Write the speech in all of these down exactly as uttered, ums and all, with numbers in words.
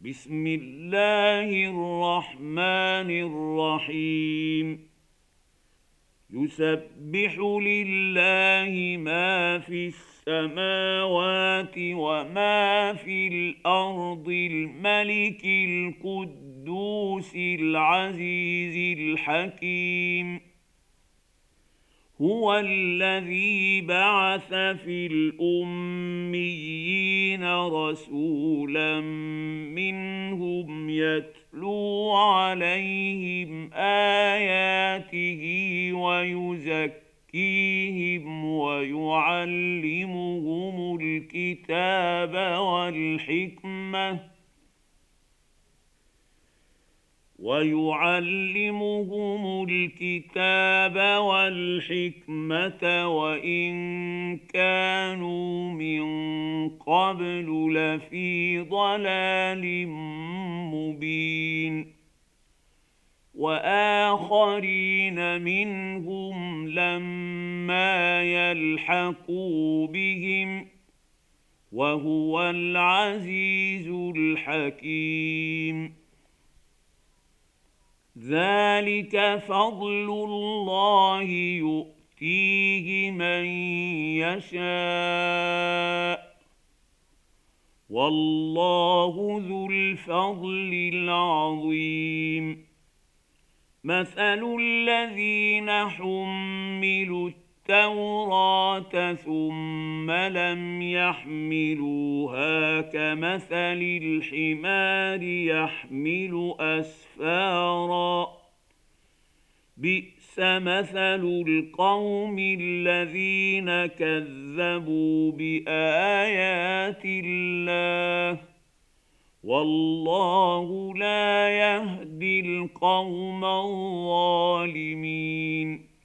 بسم الله الرحمن الرحيم يسبح لله ما في السماوات وما في الأرض الملك القدوس العزيز الحكيم هو الذي بعث في الأميين رسولا منهم يتلو عليهم آياته ويزكيهم ويعلمهم الكتاب والحكمة ويعلمهم الكتاب والحكمة وإن كانوا من قبل لفي ضلال مبين وآخرين منهم لما يلحقوا بهم وهو العزيز الحكيم ذلك فضل الله يؤتيه من يشاء والله ذو الفضل العظيم مثل الذين حملوا التوراة ثم لم يحملوها كمثل الحمار يحمل أسفارا بئس مثل القوم الذين كذبوا بآيات الله والله لا يهدي القوم الظالمين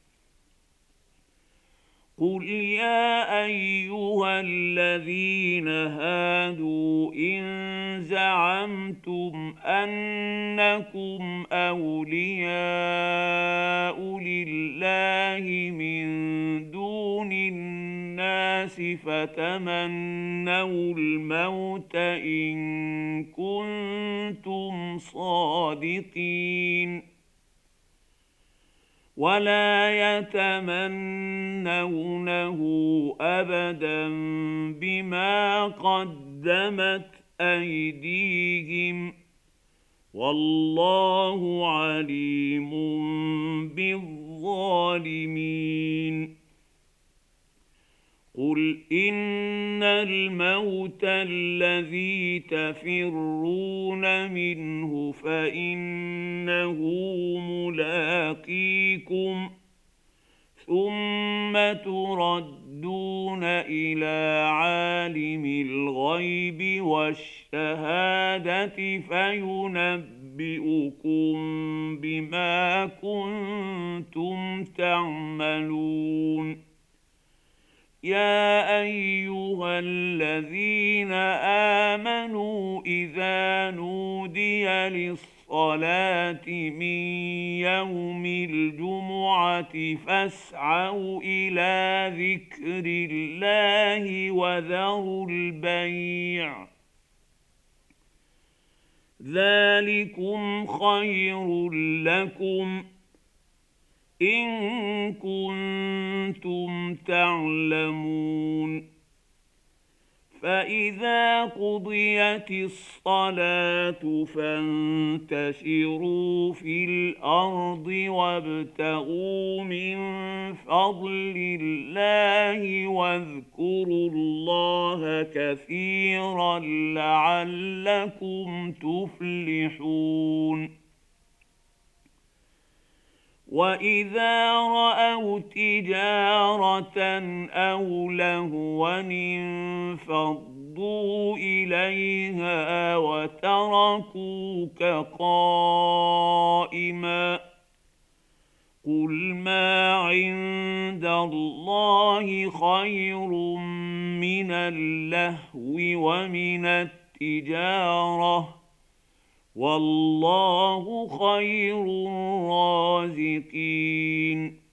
قل يا أيها الذين هادوا إن زعمتم أنكم أولياء لله من دون الناس فتمنوا الموت إن كنتم صادقين ولا يتمنونه أبدا بما قدمت أيديهم والله عليم بالظالمين قل إن الموت الذي تفرون منه فإنه ملاقيكم ثم تردون إلى عالم الغيب والشهادة فينبئكم بما كنتم تعملون يا أيها الذين آمنوا إذا نودي للصلاة من يوم الجمعة فاسعوا إلى ذكر الله وذروا البيع ذلكم خير لكم إن كنتم تعلمون فإذا قضيت الصلاة فانتشروا في الأرض وابتغوا من فضل الله واذكروا الله كثيرا لعلكم تفلحون وإذا رأوا تجارة أو لهوا انفضوا إليها وتركوك قائما قل ما عند الله خير من اللهو ومن التجارة والله خير الرازقين